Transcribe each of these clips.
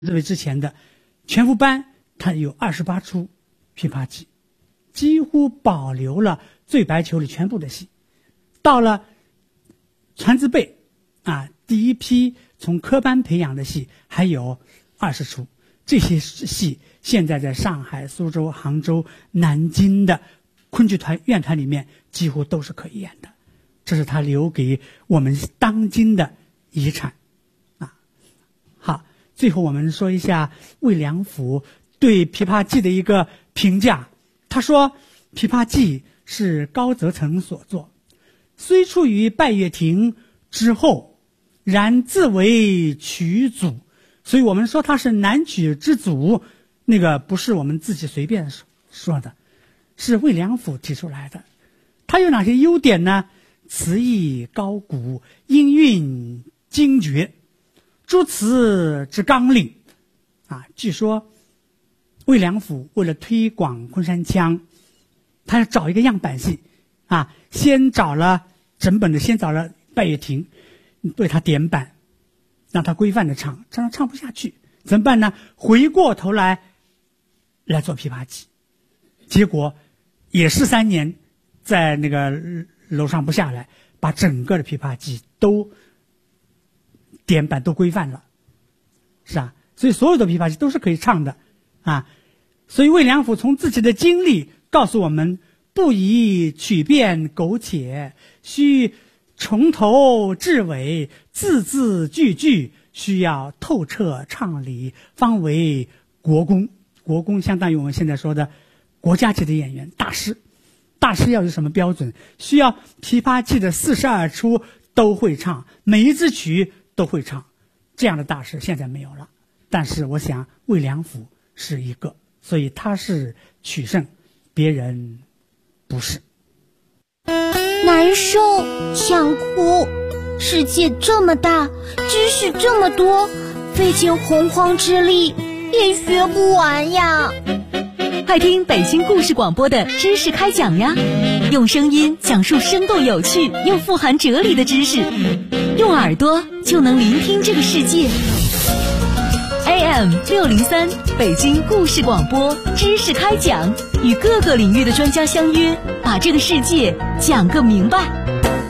这位之前的全福班，它有28出琵琶记，几乎保留了醉白球里全部的戏。到了传字辈第一批从科班培养的戏还有20出，这些戏现在在上海、苏州、杭州、南京的昆剧团院团里面几乎都是可以演的，这是他留给我们当今的遗产好，最后我们说一下魏良辅对琵琶记的一个评价。他说琵琶记是高则成所作，虽出于拜月亭之后，然自为曲祖，所以我们说他是南曲之祖，那个不是我们自己随便说的，是魏良辅提出来的。他有哪些优点呢？词意高古，音韵精绝，诸词之纲领据说魏良辅为了推广昆山腔，他要找一个样板戏先找了拜月亭为他点板，让他规范的唱不下去，怎么办呢？回过头来做琵琶记，结果也13年在那个楼上不下来，把整个的琵琶记都点板都规范了，是啊，所以所有的琵琶记都是可以唱的所以魏良辅从自己的经历告诉我们，不宜曲变苟且，需从头至尾，字字句句需要透彻畅理，方为国功。国功相当于我们现在说的国家级的演员，大师。大师要有什么标准？需要琵琶记的42出都会唱，每一支曲都会唱，这样的大师现在没有了。但是我想魏良辅是一个，所以他是曲圣，别人不是。 难受，想哭，世界这么大，知识这么多，费尽洪荒之力也学不完呀。 快听北京故事广播的知识开讲呀，用声音讲述生动有趣又富含哲理的知识，用耳朵就能聆听这个世界。AM 603北京故事广播知识开讲，与各个领域的专家相约，把这个世界讲个明白。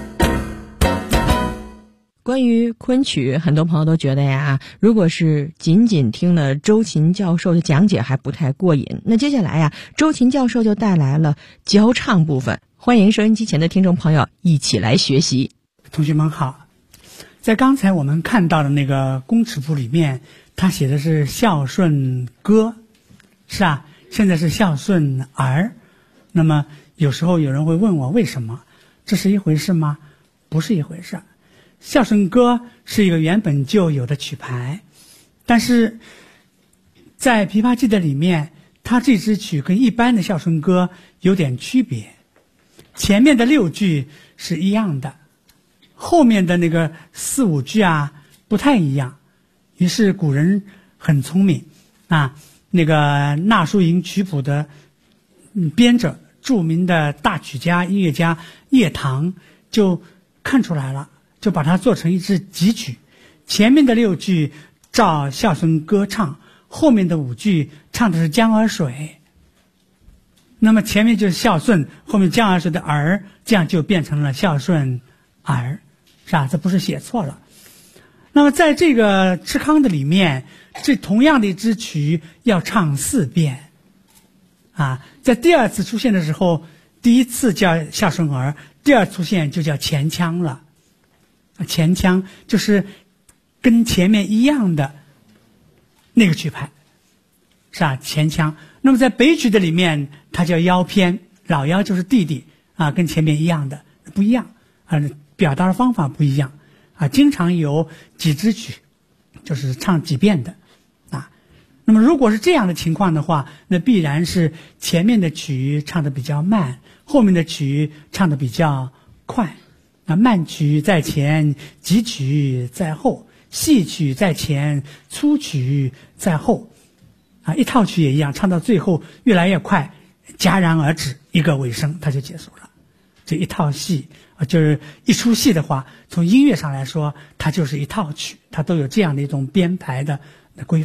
关于昆曲，很多朋友都觉得呀，如果是仅仅听了周琴教授的讲解还不太过瘾。那接下来呀，周琴教授就带来了教唱部分，欢迎收音机前的听众朋友一起来学习。 同学们好，在刚才我们看到的那个公尺谱里面，他写的是孝顺歌，是啊，现在是孝顺儿。那么有时候有人会问我，为什么？这是一回事吗？不是一回事。孝顺歌是一个原本就有的曲牌，但是在琵琶记的里面，它这支曲跟一般的孝顺歌有点区别。前面的6句是一样的，后面的那个4、5句不太一样。于是古人很聪明那个纳书营曲谱的编者，著名的大曲家音乐家叶唐就看出来了，就把它做成一支集曲，前面的6句照孝顺歌唱，后面的5句唱的是江儿水。那么前面就是孝顺，后面江儿水的儿，这样就变成了孝顺儿，是吧？这不是写错了。那么在这个赤康的里面，这同样的一支曲要唱4遍在第2次出现的时候，第1次叫孝顺儿，第2出现就叫前腔了。前腔就是跟前面一样的那个曲牌，是吧？前腔。那么在北曲的里面，它叫腰偏，老腰就是弟弟跟前面一样的，不一样表达的方法不一样经常有几支曲就是唱几遍的那么如果是这样的情况的话，那必然是前面的曲唱的比较慢，后面的曲唱的比较快慢曲在前，急曲在后，细曲在前，粗曲在后一套曲也一样，唱到最后越来越快，戛然而止，一个尾声它就结束了。这一套戏就是一出戏的话，从音乐上来说它就是一套曲，它都有这样的一种编排的规范。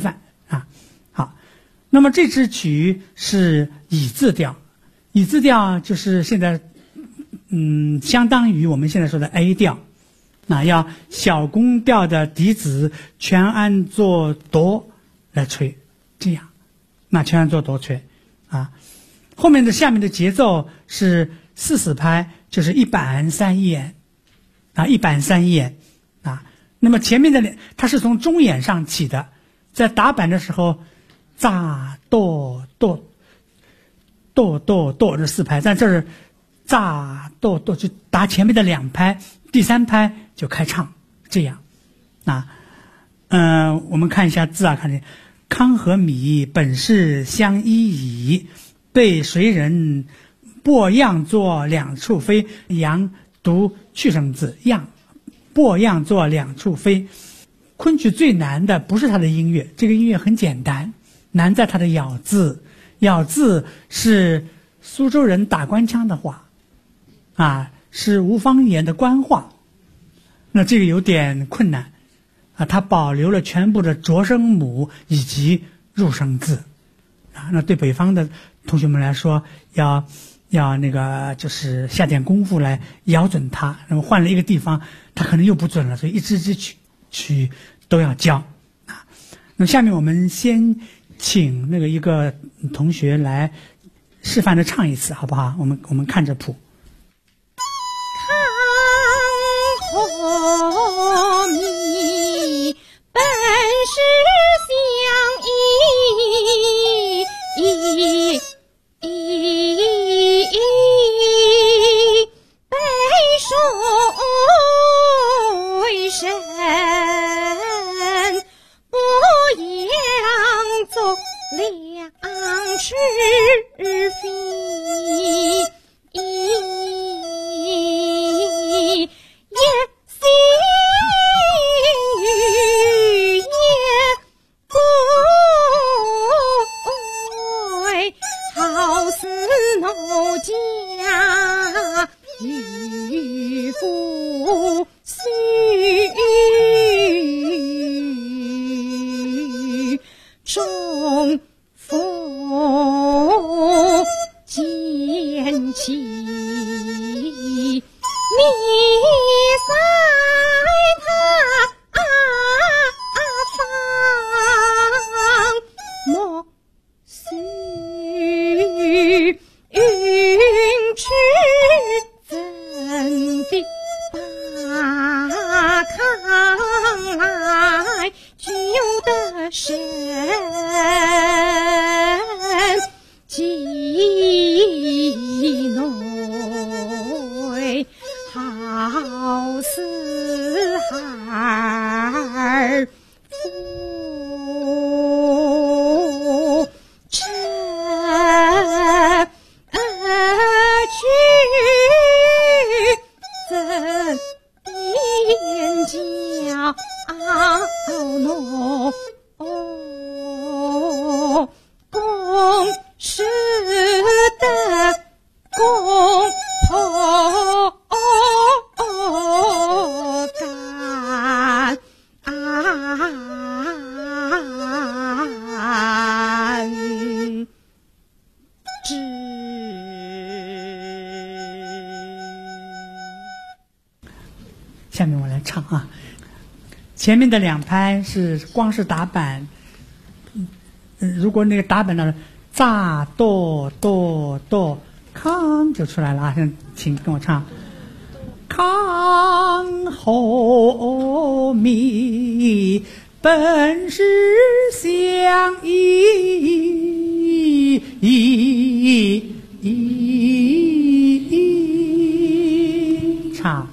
啊。好，那么这支曲是乙字调，乙字调就是现在相当于我们现在说的 A 调，那要小宫调的笛子全按作哆来吹，这样，那全按作哆吹啊。后面的下面的节奏是4/4拍，就是1板3眼啊，1板3眼啊。那么前面的它是从中眼上起的，在打板的时候，炸哆哆哆哆哆这4拍，但这是炸哆哆就打前面的2拍，第3拍就开唱，这样啊。我们看一下字啊，看这康和米本是相依矣，被谁人播样作两处飞，羊读去声字，样播样作两处飞。昆曲最难的不是它的音乐，这个音乐很简单，难在它的咬字。咬字是苏州人打官腔的话啊，是吴方言的官话，那这个有点困难啊。它保留了全部的着声母以及入声字啊，那对北方的同学们来说，要那个就是下点功夫来咬准它。那么换了一个地方，它可能又不准了，所以一支曲都要教啊。那么下面我们先请那个一个同学来示范的唱一次，好不好？我们看着谱。 康和米本是相依，被谁人播样作两是非，也心语也贵，好似奴家渔夫须中风渐起，你在他方莫须云池怎地把康来救得神几内，好似孩儿负这去怎边教弄公事的公婆干下面我来唱啊。前面的2拍是光是打板，如果那个打板的炸哆哆哆康就出来了啊。现在请跟我唱。康和米本是相依，唱。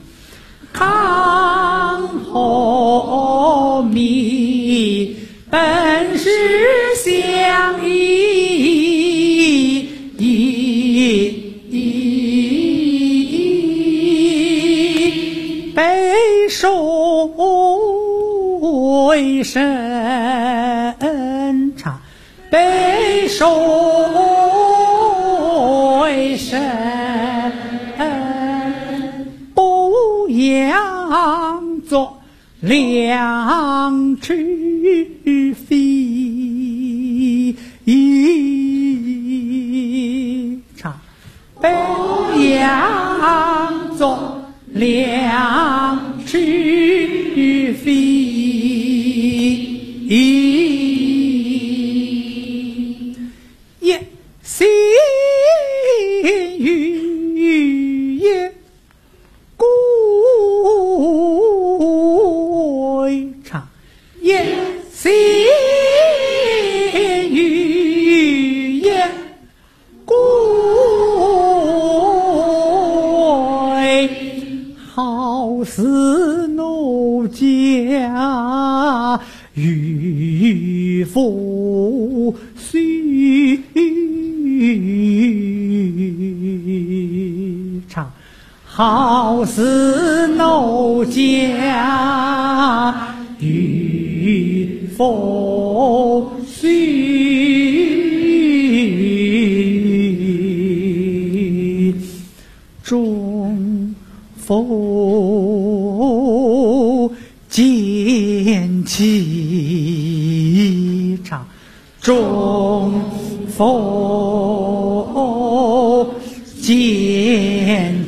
康和米本是相依，被谁人唱，被谁不样作两去飞。 须唱，好似奴家与风絮，中风渐起，唱，中风渐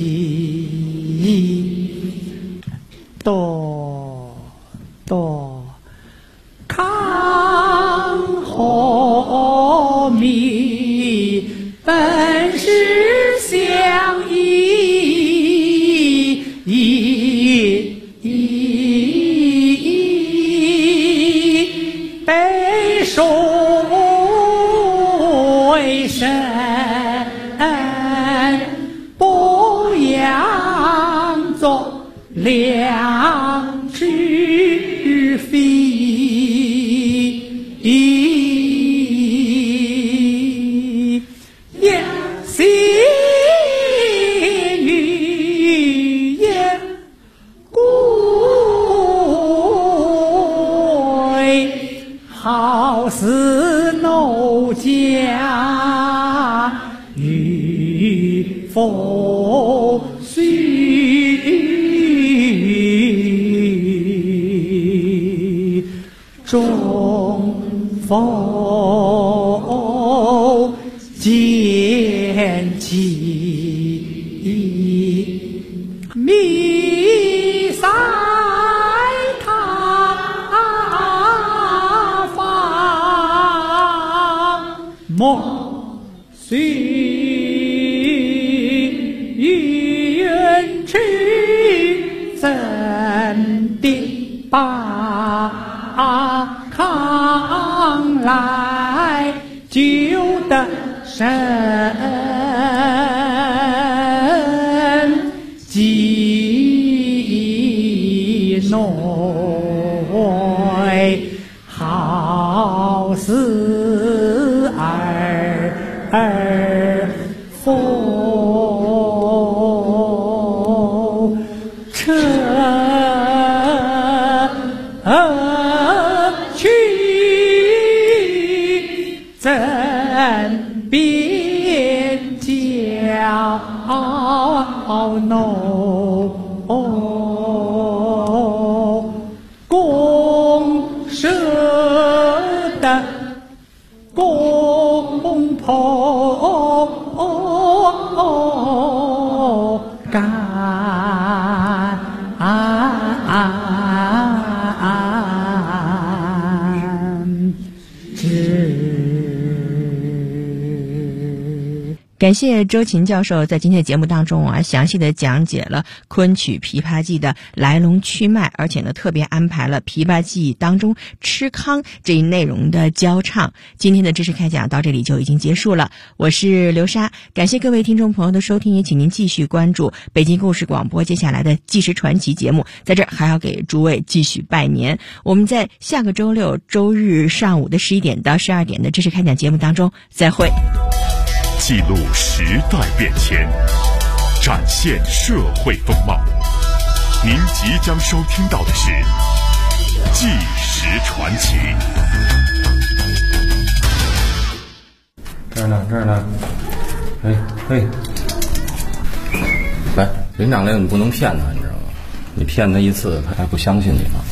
起，哆哆康和米本是相依，北水深不扬作两只飞，也心语言归，好似奴家与风絮，中风渐起，弥赛他方莫须云去怎地把康来救得神几内，好似儿风车去怎边叫弄公社的公婆干感谢周琴教授在今天的节目当中详细的讲解了昆曲《琵琶记》的来龙去脉，而且呢特别安排了《琵琶记》当中吃康这一内容的教唱。今天的知识开讲到这里就已经结束了，我是刘莎，感谢各位听众朋友的收听，也请您继续关注北京故事广播接下来的纪实传奇节目。在这儿还要给诸位继续拜年，我们在下个周六周日上午的11点到12点的知识开讲节目当中再会。 记录时代变迁，展现社会风貌。您即将收听到的是《纪实传奇》。 这儿呢，这儿呢。来，林长令，你不能骗他，你知道吗？你骗他一次，他还不相信你吗？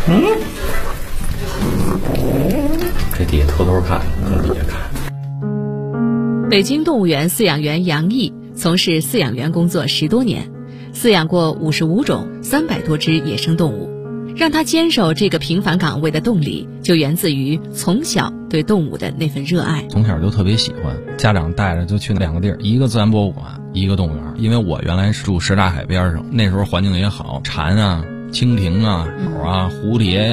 这底下偷偷看，从底下看。 北京动物园饲养员杨毅从事饲养员工作10多年，饲养过55种300多只野生动物。让他坚守这个平凡岗位的动力，就源自于从小对动物的那份热爱。 从小就特别喜欢，家长带着就去2个地儿，一个自然博物馆，一个动物园。因为我原来是住什刹海边上，那时候环境也好，蝉啊、蜻蜓啊、鸟啊、蝴蝶呀、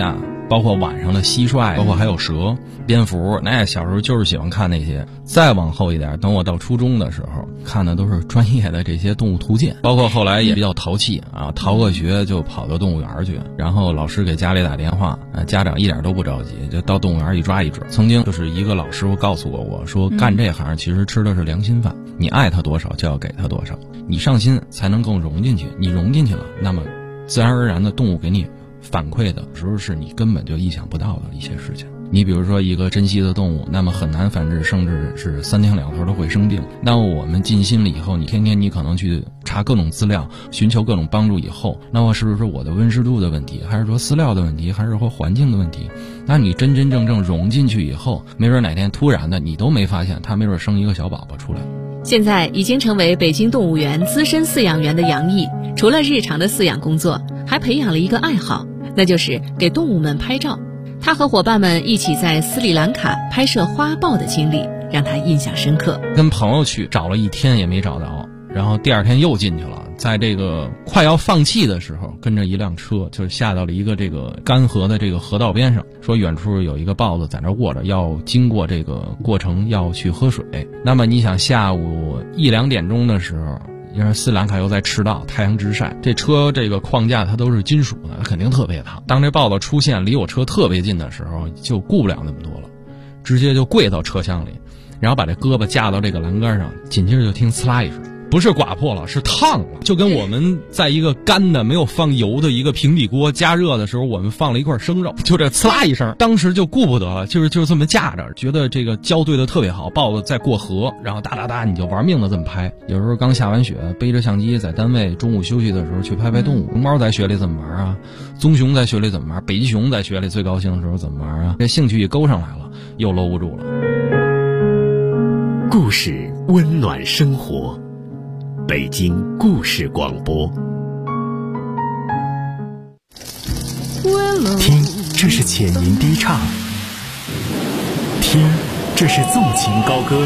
包括晚上的蟋蟀，包括还有蛇、蝙蝠。那小时候就是喜欢看那些。再往后一点，等我到初中的时候，看的都是专业的这些动物图鉴，包括后来也比较淘气啊，逃个学就跑到动物园去，然后老师给家里打电话，家长一点都不着急，就到动物园一抓一只。曾经就是一个老师傅告诉过我说，干这行其实吃的是良心饭，你爱他多少就要给他多少，你上心才能更融进去，你融进去了，那么自然而然的动物给你反馈的时候是你根本就意想不到的一些事情。你比如说一个珍稀的动物，那么很难繁殖，甚至是3天2头都会生病。那我们尽心了以后，你天天你可能去查各种资料，寻求各种帮助以后，那么是不是我的温湿度的问题，还是说饲料的问题，还是说环境的问题？那你真真正正融进去以后，没准哪天突然的你都没发现，它没准生一个小宝宝出来。 现在已经成为北京动物园资深饲养员的杨毅，除了日常的饲养工作，还培养了一个爱好，那就是给动物们拍照。他和伙伴们一起在斯里兰卡拍摄花豹的经历让他印象深刻。 跟朋友去找了1天也没找到，然后第2天又进去了，在这个快要放弃的时候，跟着一辆车就下到了一个这个干涸的这个河道边上，说远处有一个豹子在那卧着，要经过这个过程要去喝水。那么你想下午1、2点钟的时候，因为斯里兰卡又在赤道，太阳直晒，这车这个框架它都是金属的，它肯定特别烫。当这豹子出现离我车特别近的时候，就顾不了那么多了，直接就跪到车厢里，然后把这胳膊架到这个栏杆上，紧接着就听呲啦一声，不是刮破了，是烫了，就跟我们在一个干的没有放油的一个平底锅加热的时候，我们放了一块生肉，就这呲啦一声，当时就顾不得了，就是这么架着，觉得这个交对的特别好，豹子在过河，然后哒哒哒你就玩命的这么拍。有时候刚下完雪，背着相机在单位中午休息的时候去拍拍动物。熊猫在雪里怎么玩啊？棕熊在雪里怎么玩？北极熊在雪里最高兴的时候怎么玩啊？这兴趣一勾上来了，又搂不住了。 故事温暖生活，北京故事广播。 听，这是浅吟低唱；听，这是纵情高歌；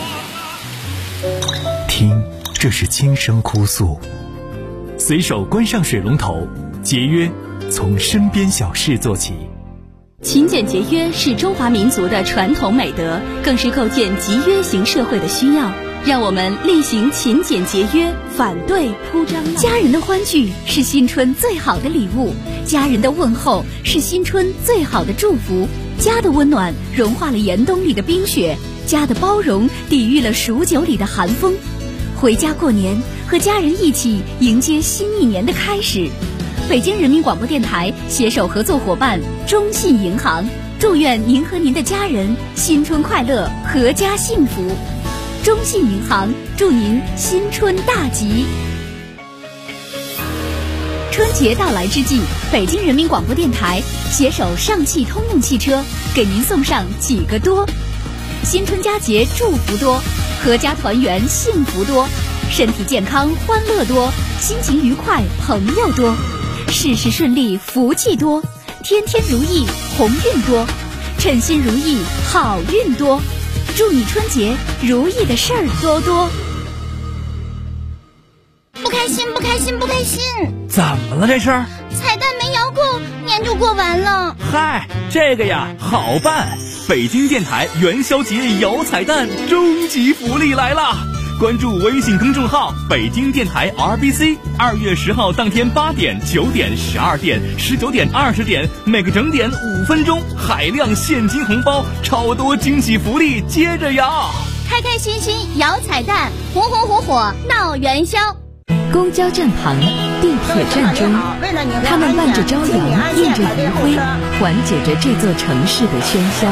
听，这是轻声哭诉。随手关上水龙头，节约从身边小事做起。 勤俭节约是中华民族的传统美德，更是构建集约型社会的需要。让我们力行勤俭节约，反对铺张。家人的欢聚是新春最好的礼物，家人的问候是新春最好的祝福。家的温暖融化了严冬里的冰雪，家的包容抵御了数九里的寒风。回家过年，和家人一起迎接新一年的开始。北京人民广播电台携手合作伙伴中信银行，祝愿您和您的家人新春快乐，阖家幸福。中信银行祝您新春大吉。春节到来之际，北京人民广播电台携手上汽通用汽车，给您送上几个多：新春佳节祝福多，阖家团圆幸福多，身体健康欢乐多，心情愉快朋友多，事事顺利福气多，天天如意鸿运多，称心如意好运多。祝你春节如意的事儿多多。 不开心，不开心，不开心！ 怎么了这是？ 彩蛋没摇够，年就过完了。 嗨，这个呀好办，北京电台元宵节摇彩蛋终极福利来了！关注微信公众号北京电台 RBC，2月10号当天8点、9点、12点、19点、20点，每个整点5分钟，海量现金红包，超多惊喜福利接着摇！ 开开心心摇彩蛋，红红火火闹元宵。 公交站旁，地铁站中，他们伴着朝阳，映着余晖，缓解着这座城市的喧嚣。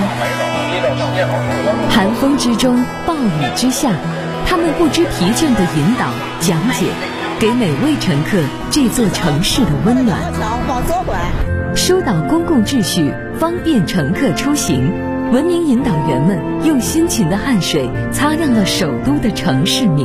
寒风之中，暴雨之下，他们不知疲倦地引导、讲解，给每位乘客这座城市的温暖。疏导公共秩序，方便乘客出行。文明引导员们用辛勤的汗水，擦亮了首都的城市明